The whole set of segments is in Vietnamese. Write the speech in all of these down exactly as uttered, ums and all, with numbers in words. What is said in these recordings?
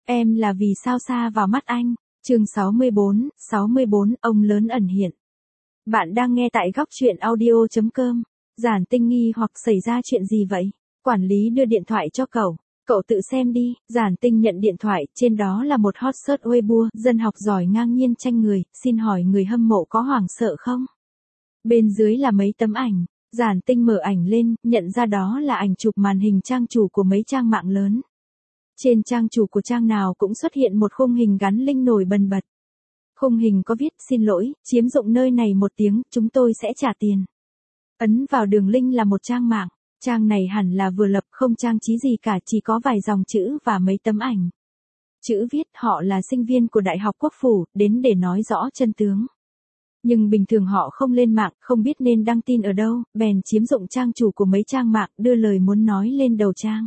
Em là vì sao xa vào mắt anh. Chương sáu mươi bốn, sáu mươi bốn, ông lớn ẩn hiện. Bạn đang nghe tại góc truyện audio chấm com. Giản Tinh nghi hoặc xảy ra chuyện gì vậy? Quản lý đưa điện thoại cho cậu. Cậu tự xem đi. Giản Tinh nhận điện thoại, trên đó là một hot search Weibo, dân học giỏi ngang nhiên tranh người, xin hỏi người hâm mộ có hoảng sợ không? Bên dưới là mấy tấm ảnh. Giản Tinh mở ảnh lên, nhận ra đó là ảnh chụp màn hình trang chủ của mấy trang mạng lớn. Trên trang chủ của trang nào cũng xuất hiện một khung hình gắn link nổi bần bật. Khung hình có viết, xin lỗi, chiếm dụng nơi này một tiếng, chúng tôi sẽ trả tiền. Ấn vào đường link là một trang mạng. Trang này hẳn là vừa lập, không trang trí gì cả, chỉ có vài dòng chữ và mấy tấm ảnh. Chữ viết, họ là sinh viên của Đại học Quốc phủ, đến để nói rõ chân tướng. Nhưng bình thường họ không lên mạng, không biết nên đăng tin ở đâu, bèn chiếm dụng trang chủ của mấy trang mạng, đưa lời muốn nói lên đầu trang.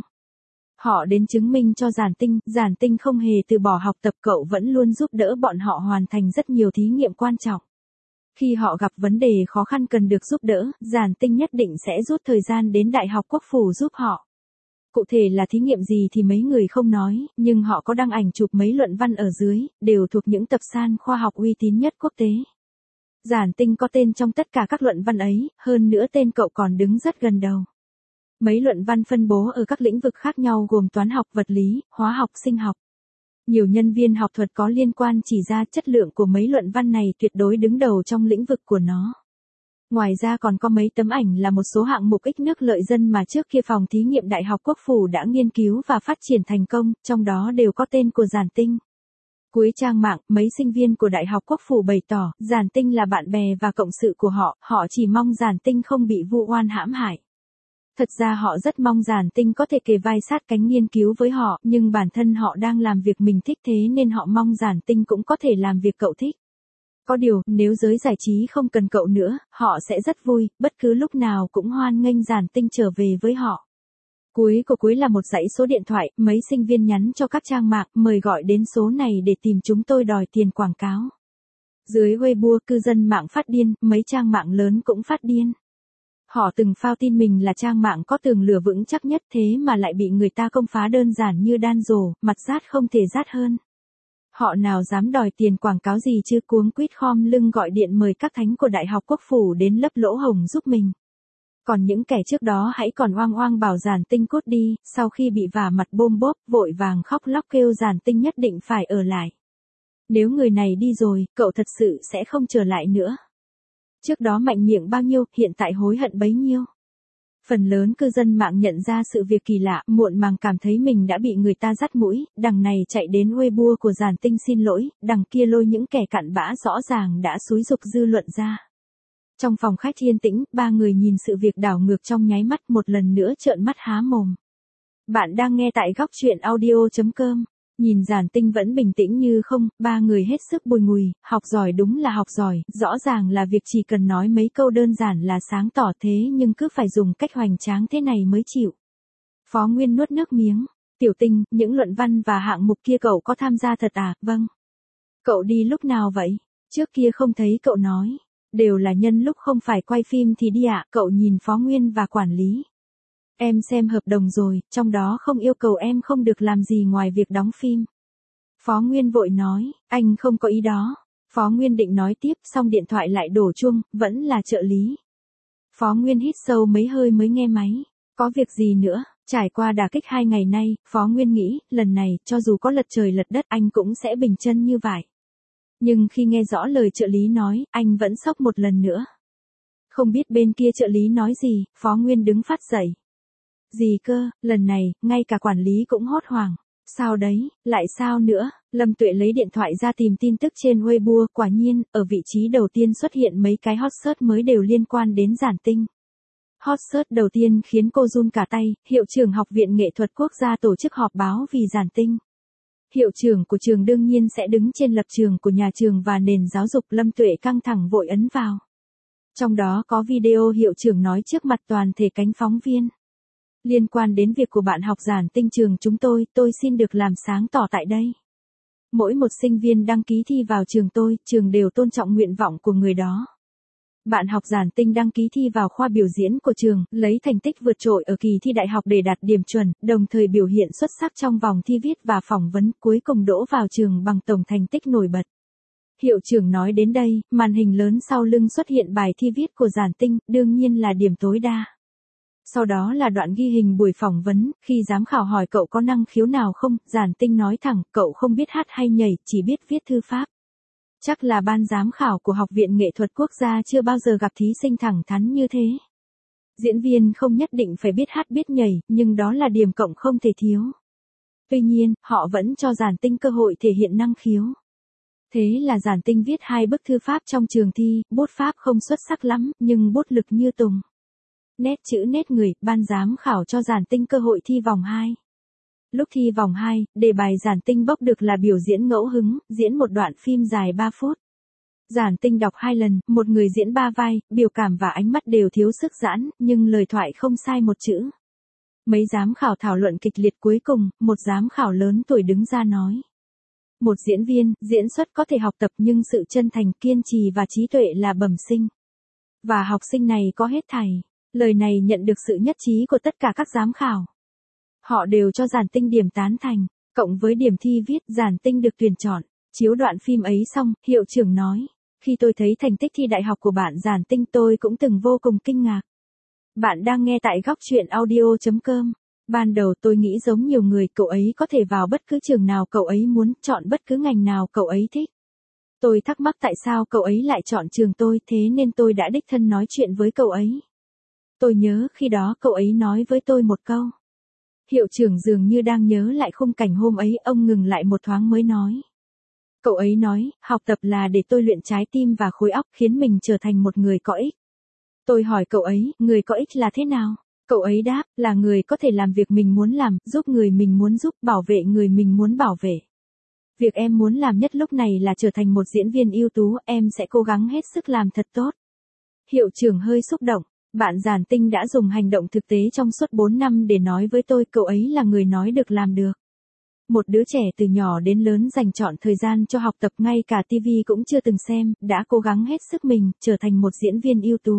Họ đến chứng minh cho Giản Tinh, Giản Tinh không hề từ bỏ học tập, cậu vẫn luôn giúp đỡ bọn họ hoàn thành rất nhiều thí nghiệm quan trọng. Khi họ gặp vấn đề khó khăn cần được giúp đỡ, Giản Tinh nhất định sẽ rút thời gian đến Đại học Quốc phủ giúp họ. Cụ thể là thí nghiệm gì thì mấy người không nói, nhưng họ có đăng ảnh chụp mấy luận văn ở dưới, đều thuộc những tập san khoa học uy tín nhất quốc tế. Giản Tinh có tên trong tất cả các luận văn ấy, hơn nữa tên cậu còn đứng rất gần đầu. Mấy luận văn phân bố ở các lĩnh vực khác nhau gồm toán học, vật lý, hóa học, sinh học. Nhiều nhân viên học thuật có liên quan chỉ ra chất lượng của mấy luận văn này tuyệt đối đứng đầu trong lĩnh vực của nó. Ngoài ra còn có mấy tấm ảnh là một số hạng mục ích nước lợi dân mà trước kia phòng thí nghiệm Đại học Quốc phủ đã nghiên cứu và phát triển thành công, trong đó đều có tên của Giản Tinh. Cuối trang mạng, mấy sinh viên của Đại học Quốc phủ bày tỏ, Giản Tinh là bạn bè và cộng sự của họ, họ chỉ mong Giản Tinh không bị vu oan hãm hại. Thật ra họ rất mong Giản Tinh có thể kề vai sát cánh nghiên cứu với họ, nhưng bản thân họ đang làm việc mình thích, thế nên họ mong Giản Tinh cũng có thể làm việc cậu thích. Có điều, nếu giới giải trí không cần cậu nữa, họ sẽ rất vui, bất cứ lúc nào cũng hoan nghênh Giản Tinh trở về với họ. Cuối của cuối là một dãy số điện thoại, mấy sinh viên nhắn cho các trang mạng, mời gọi đến số này để tìm chúng tôi đòi tiền quảng cáo. Dưới Weibo, cư dân mạng phát điên, mấy trang mạng lớn cũng phát điên. Họ từng phao tin mình là trang mạng có tường lửa vững chắc nhất, thế mà lại bị người ta công phá đơn giản như đan rổ, mặt rát không thể rát hơn. Họ nào dám đòi tiền quảng cáo gì chứ, cuống quýt khom lưng gọi điện mời các thánh của Đại học Quốc phủ đến lấp lỗ hổng giúp mình. Còn những kẻ trước đó hãy còn oang oang bảo Giản Tinh cút đi, sau khi bị vả mặt bôm bốp, vội vàng khóc lóc kêu Giản Tinh nhất định phải ở lại. Nếu người này đi rồi, cậu thật sự sẽ không trở lại nữa. Trước đó mạnh miệng bao nhiêu, hiện tại hối hận bấy nhiêu. Phần lớn cư dân mạng nhận ra sự việc kỳ lạ, muộn màng cảm thấy mình đã bị người ta dắt mũi, đằng này chạy đến Weibo của Giản Tinh xin lỗi, đằng kia lôi những kẻ cặn bã rõ ràng đã xúi giục dư luận ra. Trong phòng khách yên tĩnh, ba người nhìn sự việc đảo ngược trong nháy mắt, một lần nữa trợn mắt há mồm. Bạn đang nghe tại góc truyện audio chấm com. Nhìn Giản Tinh vẫn bình tĩnh như không, ba người hết sức bùi ngùi, học giỏi đúng là học giỏi, rõ ràng là việc chỉ cần nói mấy câu đơn giản là sáng tỏ, thế nhưng cứ phải dùng cách hoành tráng thế này mới chịu. Phó Nguyên nuốt nước miếng, Tiểu Tinh, những luận văn và hạng mục kia cậu có tham gia thật à? Vâng. Cậu đi lúc nào vậy? Trước kia không thấy cậu nói. Đều là nhân lúc không phải quay phim thì đi ạ, cậu nhìn Phó Nguyên và quản lý. Em xem hợp đồng rồi, trong đó không yêu cầu em không được làm gì ngoài việc đóng phim. Phó Nguyên vội nói, anh không có ý đó. Phó Nguyên định nói tiếp, xong điện thoại lại đổ chuông, vẫn là trợ lý. Phó Nguyên hít sâu mấy hơi mới nghe máy. Có việc gì nữa? Trải qua đả kích hai ngày nay, Phó Nguyên nghĩ, lần này, cho dù có lật trời lật đất anh cũng sẽ bình chân như vậy. Nhưng khi nghe rõ lời trợ lý nói, anh vẫn sốc một lần nữa. Không biết bên kia trợ lý nói gì, Phó Nguyên đứng phát dậy. Gì cơ, lần này, ngay cả quản lý cũng hốt hoảng. Sao đấy, lại sao nữa? Lâm Tuệ lấy điện thoại ra tìm tin tức trên Weibo, quả nhiên, ở vị trí đầu tiên xuất hiện mấy cái hot search mới đều liên quan đến Giản Tinh. Hot search đầu tiên khiến cô run cả tay, hiệu trưởng Học viện Nghệ thuật Quốc gia tổ chức họp báo vì Giản Tinh. Hiệu trưởng của trường đương nhiên sẽ đứng trên lập trường của nhà trường và nền giáo dục, Lâm Tuệ căng thẳng vội ấn vào. Trong đó có video hiệu trưởng nói trước mặt toàn thể cánh phóng viên. Liên quan đến việc của bạn học Giản Tinh trường chúng tôi, tôi xin được làm sáng tỏ tại đây. Mỗi một sinh viên đăng ký thi vào trường tôi, trường đều tôn trọng nguyện vọng của người đó. Bạn học Giản Tinh đăng ký thi vào khoa biểu diễn của trường, lấy thành tích vượt trội ở kỳ thi đại học để đạt điểm chuẩn, đồng thời biểu hiện xuất sắc trong vòng thi viết và phỏng vấn, cuối cùng đỗ vào trường bằng tổng thành tích nổi bật. Hiệu trưởng nói đến đây, màn hình lớn sau lưng xuất hiện bài thi viết của Giản Tinh, đương nhiên là điểm tối đa. Sau đó là đoạn ghi hình buổi phỏng vấn, khi giám khảo hỏi cậu có năng khiếu nào không, Giản Tinh nói thẳng, cậu không biết hát hay nhảy, chỉ biết viết thư pháp. Chắc là ban giám khảo của Học viện Nghệ thuật Quốc gia chưa bao giờ gặp thí sinh thẳng thắn như thế. Diễn viên không nhất định phải biết hát biết nhảy, nhưng đó là điểm cộng không thể thiếu. Tuy nhiên, họ vẫn cho Giản Tinh cơ hội thể hiện năng khiếu. Thế là Giản Tinh viết hai bức thư pháp trong trường thi, bút pháp không xuất sắc lắm, nhưng bút lực như tùng. Nét chữ nét người, ban giám khảo cho Giản Tinh cơ hội thi vòng hai. Lúc thi vòng hai, đề bài Giản Tinh bốc được là biểu diễn ngẫu hứng, diễn một đoạn phim dài ba phút. Giản Tinh đọc hai lần, một người diễn ba vai, biểu cảm và ánh mắt đều thiếu sức giãn, nhưng lời thoại không sai một chữ. Mấy giám khảo thảo luận kịch liệt, cuối cùng, một giám khảo lớn tuổi đứng ra nói. Một diễn viên, diễn xuất có thể học tập nhưng sự chân thành, kiên trì và trí tuệ là bẩm sinh. Và học sinh này có hết thảy. Lời này nhận được sự nhất trí của tất cả các giám khảo. Họ đều cho Giản Tinh điểm tán thành, cộng với điểm thi viết, Giản Tinh được tuyển chọn. Chiếu đoạn phim ấy xong, hiệu trưởng nói, khi tôi thấy thành tích thi đại học của bạn Giản Tinh tôi cũng từng vô cùng kinh ngạc. Bạn đang nghe tại góc truyện audio chấm com. Ban đầu tôi nghĩ giống nhiều người, cậu ấy có thể vào bất cứ trường nào cậu ấy muốn, chọn bất cứ ngành nào cậu ấy thích. Tôi thắc mắc tại sao cậu ấy lại chọn trường tôi, thế nên tôi đã đích thân nói chuyện với cậu ấy. Tôi nhớ khi đó cậu ấy nói với tôi một câu. Hiệu trưởng dường như đang nhớ lại khung cảnh hôm ấy, ông ngừng lại một thoáng mới nói. Cậu ấy nói, học tập là để tôi luyện trái tim và khối óc, khiến mình trở thành một người có ích. Tôi hỏi cậu ấy, người có ích là thế nào? Cậu ấy đáp, là người có thể làm việc mình muốn làm, giúp người mình muốn giúp, bảo vệ người mình muốn bảo vệ. Việc em muốn làm nhất lúc này là trở thành một diễn viên ưu tú, em sẽ cố gắng hết sức làm thật tốt. Hiệu trưởng hơi xúc động. Bạn Giản Tinh đã dùng hành động thực tế trong suốt bốn năm để nói với tôi, cậu ấy là người nói được làm được. Một đứa trẻ từ nhỏ đến lớn dành trọn thời gian cho học tập, ngay cả tivi cũng chưa từng xem, đã cố gắng hết sức mình, trở thành một diễn viên ưu tú.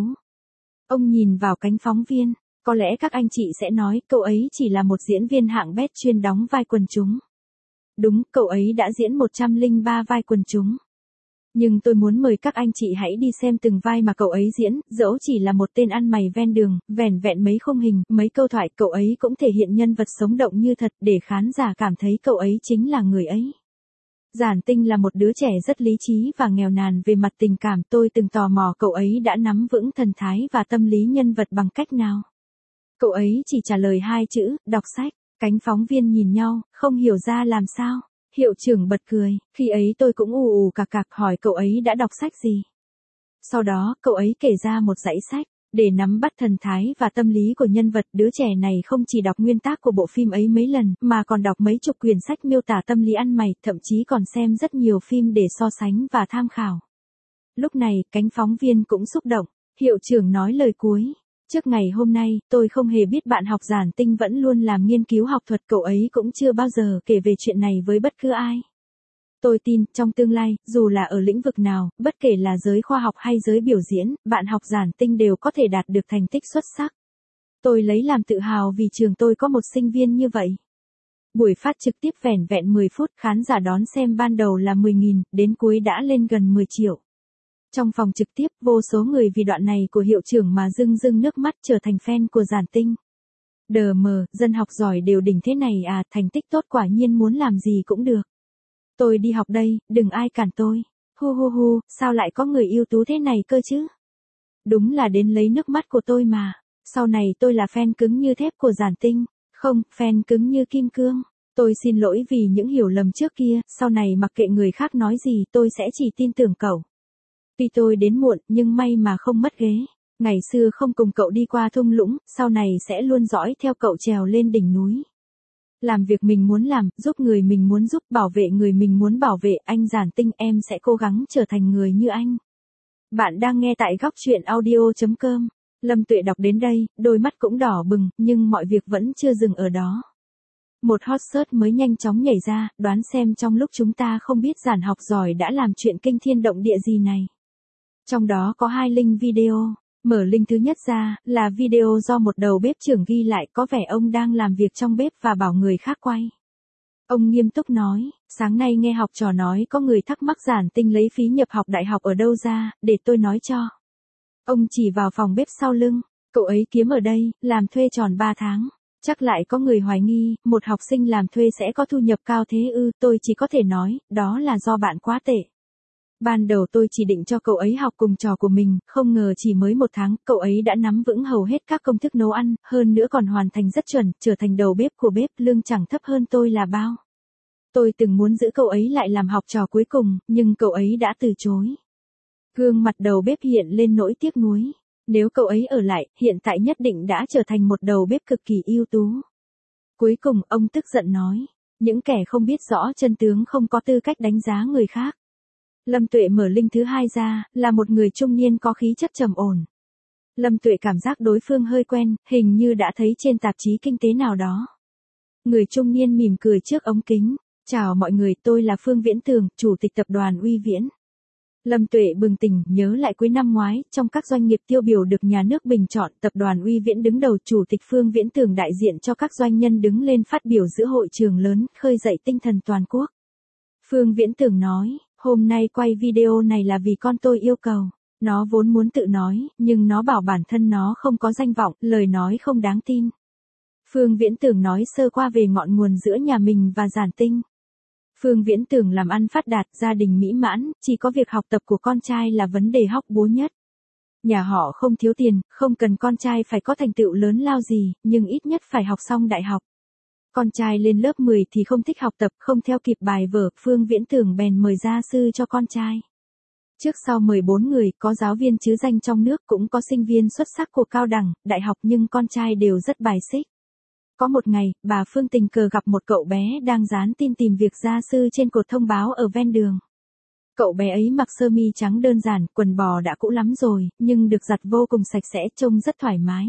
Ông nhìn vào cánh phóng viên, có lẽ các anh chị sẽ nói, cậu ấy chỉ là một diễn viên hạng bét chuyên đóng vai quần chúng. Đúng, cậu ấy đã diễn một trăm lẻ ba vai quần chúng. Nhưng tôi muốn mời các anh chị hãy đi xem từng vai mà cậu ấy diễn, dẫu chỉ là một tên ăn mày ven đường, vẻn vẹn mấy khung hình, mấy câu thoại, cậu ấy cũng thể hiện nhân vật sống động như thật, để khán giả cảm thấy cậu ấy chính là người ấy. Giản Tinh là một đứa trẻ rất lý trí và nghèo nàn về mặt tình cảm, tôi từng tò mò cậu ấy đã nắm vững thần thái và tâm lý nhân vật bằng cách nào. Cậu ấy chỉ trả lời hai chữ, đọc sách. Cánh phóng viên nhìn nhau, không hiểu ra làm sao. Hiệu trưởng bật cười, khi ấy tôi cũng ù ù cạc cạc hỏi cậu ấy đã đọc sách gì. Sau đó, cậu ấy kể ra một dãy sách, để nắm bắt thần thái và tâm lý của nhân vật, đứa trẻ này không chỉ đọc nguyên tác của bộ phim ấy mấy lần, mà còn đọc mấy chục quyển sách miêu tả tâm lý ăn mày, thậm chí còn xem rất nhiều phim để so sánh và tham khảo. Lúc này, cánh phóng viên cũng xúc động, hiệu trưởng nói lời cuối. Trước ngày hôm nay, tôi không hề biết bạn học Giản Tinh vẫn luôn làm nghiên cứu học thuật, cậu ấy cũng chưa bao giờ kể về chuyện này với bất cứ ai. Tôi tin, trong tương lai, dù là ở lĩnh vực nào, bất kể là giới khoa học hay giới biểu diễn, bạn học Giản Tinh đều có thể đạt được thành tích xuất sắc. Tôi lấy làm tự hào vì trường tôi có một sinh viên như vậy. Buổi phát trực tiếp vẻn vẹn mười phút, khán giả đón xem ban đầu là mười nghìn, đến cuối đã lên gần mười triệu. Trong phòng trực tiếp, vô số người vì đoạn này của hiệu trưởng mà rưng rưng nước mắt, trở thành fan của Giản Tinh. Đờ mờ, dân học giỏi đều đỉnh thế này à, thành tích tốt quả nhiên muốn làm gì cũng được. Tôi đi học đây, đừng ai cản tôi. Hu hu hu, sao lại có người ưu tú thế này cơ chứ? Đúng là đến lấy nước mắt của tôi mà. Sau này tôi là fan cứng như thép của Giản Tinh. Không, fan cứng như kim cương. Tôi xin lỗi vì những hiểu lầm trước kia, sau này mặc kệ người khác nói gì tôi sẽ chỉ tin tưởng cậu. Tuy tôi đến muộn, nhưng may mà không mất ghế. Ngày xưa không cùng cậu đi qua thung lũng, sau này sẽ luôn dõi theo cậu trèo lên đỉnh núi. Làm việc mình muốn làm, giúp người mình muốn giúp, bảo vệ người mình muốn bảo vệ, anh Giản Tinh, em sẽ cố gắng trở thành người như anh. Bạn đang nghe tại góc truyện audio chấm com. Lâm Tuệ đọc đến đây, đôi mắt cũng đỏ bừng, nhưng mọi việc vẫn chưa dừng ở đó. Một hot search mới nhanh chóng nhảy ra, đoán xem trong lúc chúng ta không biết Giản học giỏi đã làm chuyện kinh thiên động địa gì này. Trong đó có hai link video. Mở link thứ nhất ra, là video do một đầu bếp trưởng ghi lại, có vẻ ông đang làm việc trong bếp và bảo người khác quay. Ông nghiêm túc nói, sáng nay nghe học trò nói có người thắc mắc Giản Tinh lấy phí nhập học đại học ở đâu ra, để tôi nói cho. Ông chỉ vào phòng bếp sau lưng, cậu ấy kiếm ở đây, làm thuê tròn ba tháng. Chắc lại có người hoài nghi, một học sinh làm thuê sẽ có thu nhập cao thế ư, tôi chỉ có thể nói, đó là do bạn quá tệ. Ban đầu tôi chỉ định cho cậu ấy học cùng trò của mình, không ngờ chỉ mới một tháng, cậu ấy đã nắm vững hầu hết các công thức nấu ăn, hơn nữa còn hoàn thành rất chuẩn, trở thành đầu bếp của bếp, lương chẳng thấp hơn tôi là bao. Tôi từng muốn giữ cậu ấy lại làm học trò cuối cùng, nhưng cậu ấy đã từ chối. Gương mặt đầu bếp hiện lên nỗi tiếc nuối. Nếu cậu ấy ở lại, hiện tại nhất định đã trở thành một đầu bếp cực kỳ ưu tú. Cuối cùng, ông tức giận nói, những kẻ không biết rõ chân tướng không có tư cách đánh giá người khác. Lâm Tuệ mở link thứ hai ra, là một người trung niên có khí chất trầm ổn. Lâm Tuệ cảm giác đối phương hơi quen, hình như đã thấy trên tạp chí kinh tế nào đó. Người trung niên mỉm cười trước ống kính. Chào mọi người, tôi là Phương Viễn Tường, chủ tịch tập đoàn Uy Viễn. Lâm Tuệ bừng tỉnh, nhớ lại cuối năm ngoái, trong các doanh nghiệp tiêu biểu được nhà nước bình chọn, tập đoàn Uy Viễn đứng đầu, chủ tịch Phương Viễn Tường đại diện cho các doanh nhân đứng lên phát biểu giữa hội trường lớn, khơi dậy tinh thần toàn quốc. Phương Viễn Tường nói, hôm nay quay video này là vì con tôi yêu cầu. Nó vốn muốn tự nói, nhưng nó bảo bản thân nó không có danh vọng, lời nói không đáng tin. Phương Viễn Tường nói sơ qua về ngọn nguồn giữa nhà mình và Giản Tinh. Phương Viễn Tường làm ăn phát đạt, gia đình mỹ mãn, chỉ có việc học tập của con trai là vấn đề hóc búa nhất. Nhà họ không thiếu tiền, không cần con trai phải có thành tựu lớn lao gì, nhưng ít nhất phải học xong đại học. Con trai lên lớp mười thì không thích học tập, không theo kịp bài vở, Phương Viễn Tường bèn mời gia sư cho con trai. Trước sau mười bốn người, có giáo viên chứ danh trong nước, cũng có sinh viên xuất sắc của cao đẳng, đại học, nhưng con trai đều rất bài xích. Có một ngày, bà Phương tình cờ gặp một cậu bé đang dán tin tìm việc gia sư trên cột thông báo ở ven đường. Cậu bé ấy mặc sơ mi trắng đơn giản, quần bò đã cũ lắm rồi, nhưng được giặt vô cùng sạch sẽ, trông rất thoải mái.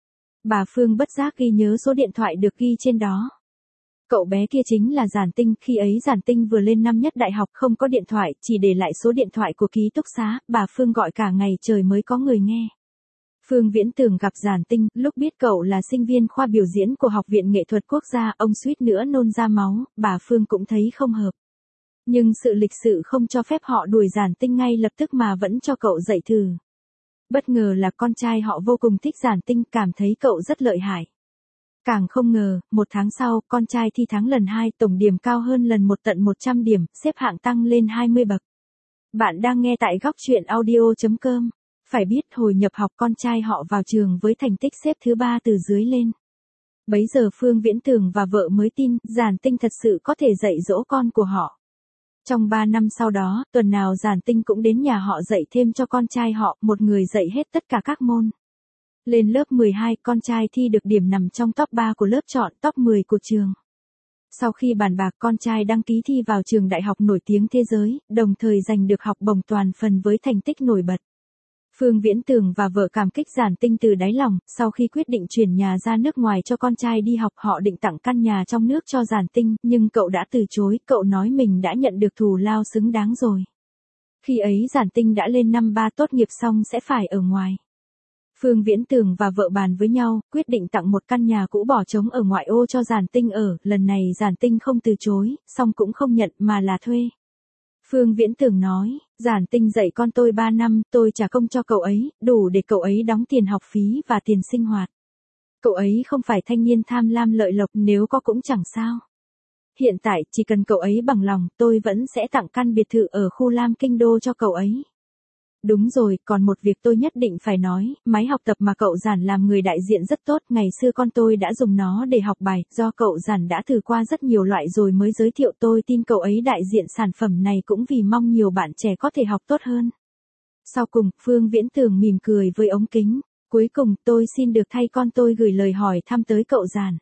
Bà Phương bất giác ghi nhớ số điện thoại được ghi trên đó. Cậu bé kia chính là Giản Tinh, khi ấy Giản Tinh vừa lên năm nhất đại học, không có điện thoại, chỉ để lại số điện thoại của ký túc xá, bà Phương gọi cả ngày trời mới có người nghe. Phương Viễn Tường gặp Giản Tinh, lúc biết cậu là sinh viên khoa biểu diễn của Học viện Nghệ thuật Quốc gia, ông suýt nữa nôn ra máu, bà Phương cũng thấy không hợp. Nhưng sự lịch sự không cho phép họ đuổi Giản Tinh ngay lập tức mà vẫn cho cậu dạy thử. Bất ngờ là con trai họ vô cùng thích Giản Tinh, cảm thấy cậu rất lợi hại. Càng không ngờ, một tháng sau, con trai thi thắng lần hai, tổng điểm cao hơn lần một tận một trăm điểm, xếp hạng tăng lên hai mươi bậc. Bạn đang nghe tại góc truyện audio chấm com. Phải biết hồi nhập học con trai họ vào trường với thành tích xếp thứ ba từ dưới lên. Bấy giờ Phương Viễn Tường và vợ mới tin, Giản Tinh thật sự có thể dạy dỗ con của họ. Trong ba năm sau đó, tuần nào Giản Tinh cũng đến nhà họ dạy thêm cho con trai họ, một người dạy hết tất cả các môn. Lên lớp mười hai, con trai thi được điểm nằm trong top ba của lớp chọn, top mười của trường. Sau khi bàn bạc, con trai đăng ký thi vào trường đại học nổi tiếng thế giới, đồng thời giành được học bổng toàn phần với thành tích nổi bật. Phương Viễn Tường và vợ cảm kích Giản Tinh từ đáy lòng, sau khi quyết định chuyển nhà ra nước ngoài cho con trai đi học, họ định tặng căn nhà trong nước cho Giản Tinh, nhưng cậu đã từ chối, cậu nói mình đã nhận được thù lao xứng đáng rồi. Khi ấy Giản Tinh đã lên năm ba, tốt nghiệp xong sẽ phải ở ngoài. Phương Viễn Tường và vợ bàn với nhau, quyết định tặng một căn nhà cũ bỏ trống ở ngoại ô cho Giản Tinh ở, lần này Giản Tinh không từ chối, song cũng không nhận mà là thuê. Phương Viễn Tường nói, Giản Tinh dạy con tôi ba năm, tôi trả công cho cậu ấy, đủ để cậu ấy đóng tiền học phí và tiền sinh hoạt. Cậu ấy không phải thanh niên tham lam lợi lộc, nếu có cũng chẳng sao. Hiện tại, chỉ cần cậu ấy bằng lòng, tôi vẫn sẽ tặng căn biệt thự ở khu Lam Kinh Đô cho cậu ấy. Đúng rồi, còn một việc tôi nhất định phải nói, máy học tập mà cậu Giản làm người đại diện rất tốt, ngày xưa con tôi đã dùng nó để học bài, do cậu Giản đã thử qua rất nhiều loại rồi mới giới thiệu, tôi tin cậu ấy đại diện sản phẩm này cũng vì mong nhiều bạn trẻ có thể học tốt hơn. Sau cùng, Phương Viễn Tường mỉm cười với ống kính, cuối cùng tôi xin được thay con tôi gửi lời hỏi thăm tới cậu Giản.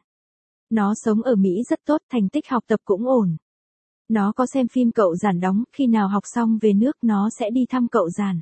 Nó sống ở Mỹ rất tốt, thành tích học tập cũng ổn. Nó có xem phim cậu Giản đóng, khi nào học xong về nước nó sẽ đi thăm cậu Giản.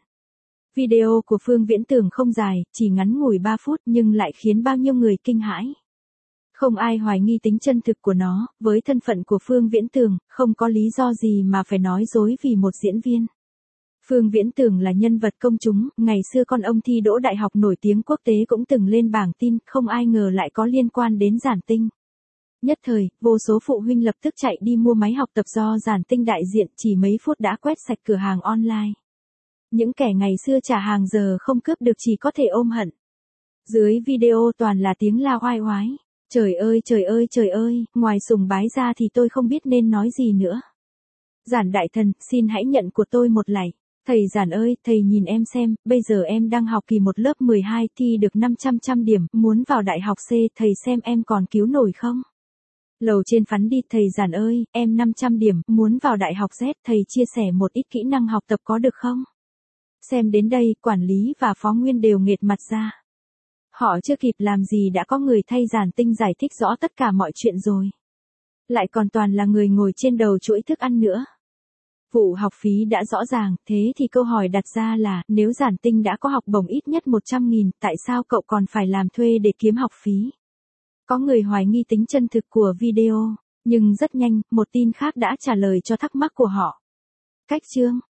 Video của Phương Viễn Tường không dài, chỉ ngắn ngủi ba phút nhưng lại khiến bao nhiêu người kinh hãi. Không ai hoài nghi tính chân thực của nó, với thân phận của Phương Viễn Tường, không có lý do gì mà phải nói dối vì một diễn viên. Phương Viễn Tường là nhân vật công chúng, ngày xưa con ông thi đỗ đại học nổi tiếng quốc tế cũng từng lên bảng tin, không ai ngờ lại có liên quan đến Giản Tinh. Nhất thời, vô số phụ huynh lập tức chạy đi mua máy học tập do Giản Tinh đại diện, chỉ mấy phút đã quét sạch cửa hàng online. Những kẻ ngày xưa trả hàng giờ không cướp được chỉ có thể ôm hận. Dưới video toàn là tiếng la oai oái. Trời ơi trời ơi trời ơi, ngoài sùng bái ra thì tôi không biết nên nói gì nữa. Giản đại thần, xin hãy nhận của tôi một lạy. Thầy Giản ơi, thầy nhìn em xem, bây giờ em đang học kỳ một lớp mười hai, thi được năm trăm trăm điểm, muốn vào đại học C, thầy xem em còn cứu nổi không? Lầu trên phắn đi, thầy Giản ơi, em năm trăm điểm, muốn vào đại học Z, thầy chia sẻ một ít kỹ năng học tập có được không? Xem đến đây, quản lý và phó nguyên đều nghệt mặt ra. Họ chưa kịp làm gì đã có người thay Giản Tinh giải thích rõ tất cả mọi chuyện rồi. Lại còn toàn là người ngồi trên đầu chuỗi thức ăn nữa. Vụ học phí đã rõ ràng, thế thì câu hỏi đặt ra là, nếu Giản Tinh đã có học bổng ít nhất một trăm nghìn, tại sao cậu còn phải làm thuê để kiếm học phí? Có người hoài nghi tính chân thực của video, nhưng rất nhanh, một tin khác đã trả lời cho thắc mắc của họ. Cách chương